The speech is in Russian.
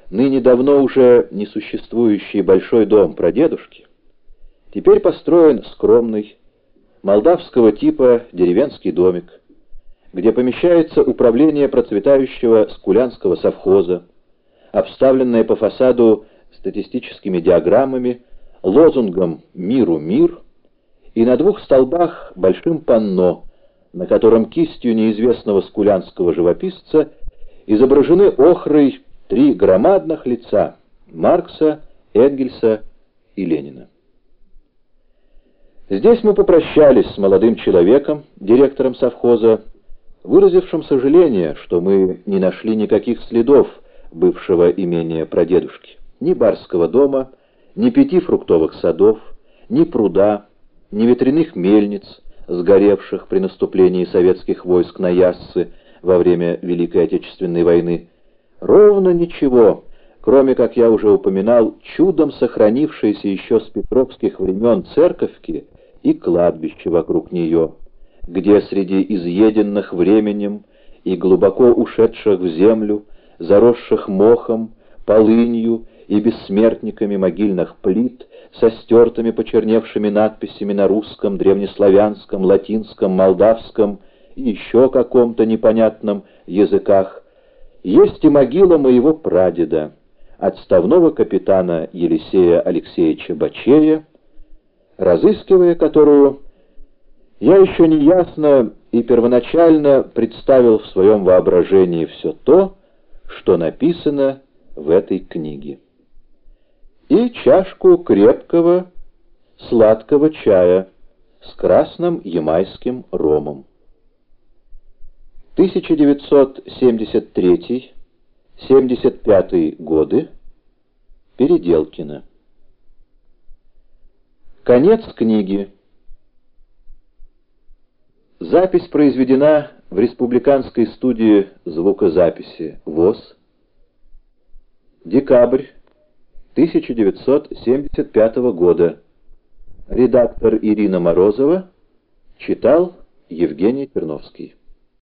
ныне давно уже несуществующий большой дом прадедушки, теперь построен скромный, молдавского типа деревенский домик, где помещается управление процветающего скулянского совхоза, обставленное по фасаду статистическими диаграммами, лозунгом «Миру мир» и на 2 столбах большим панно, на котором кистью неизвестного скулянского живописца изображены охрой 3 громадных лица — Маркса, Энгельса и Ленина. Здесь мы попрощались с молодым человеком, директором совхоза, выразившим сожаление, что мы не нашли никаких следов бывшего имения прадедушки. Ни барского дома, ни 5 фруктовых садов, ни пруда, ни ветряных мельниц, сгоревших при наступлении советских войск на Яссы во время Великой Отечественной войны. Ровно ничего, кроме, как я уже упоминал, чудом сохранившейся еще с петровских времен церковки и кладбище вокруг нее, где среди изъеденных временем и глубоко ушедших в землю, заросших мохом, полынью и бессмертниками могильных плит, со стертыми почерневшими надписями на русском, древнеславянском, латинском, молдавском и еще каком-то непонятном языках, есть и могила моего прадеда, отставного капитана Елисея Алексеевича Бачея, разыскивая которую, я еще неясно и первоначально представил в своем воображении все то, что написано в этой книге. И чашку крепкого, сладкого чая с красным ямайским ромом. 1973-75 годы. Переделкино. Конец книги. Запись произведена в Республиканской студии звукозаписи ВОС. Декабрь 1975 года. Редактор Ирина Морозова. Читал Евгений Терновский.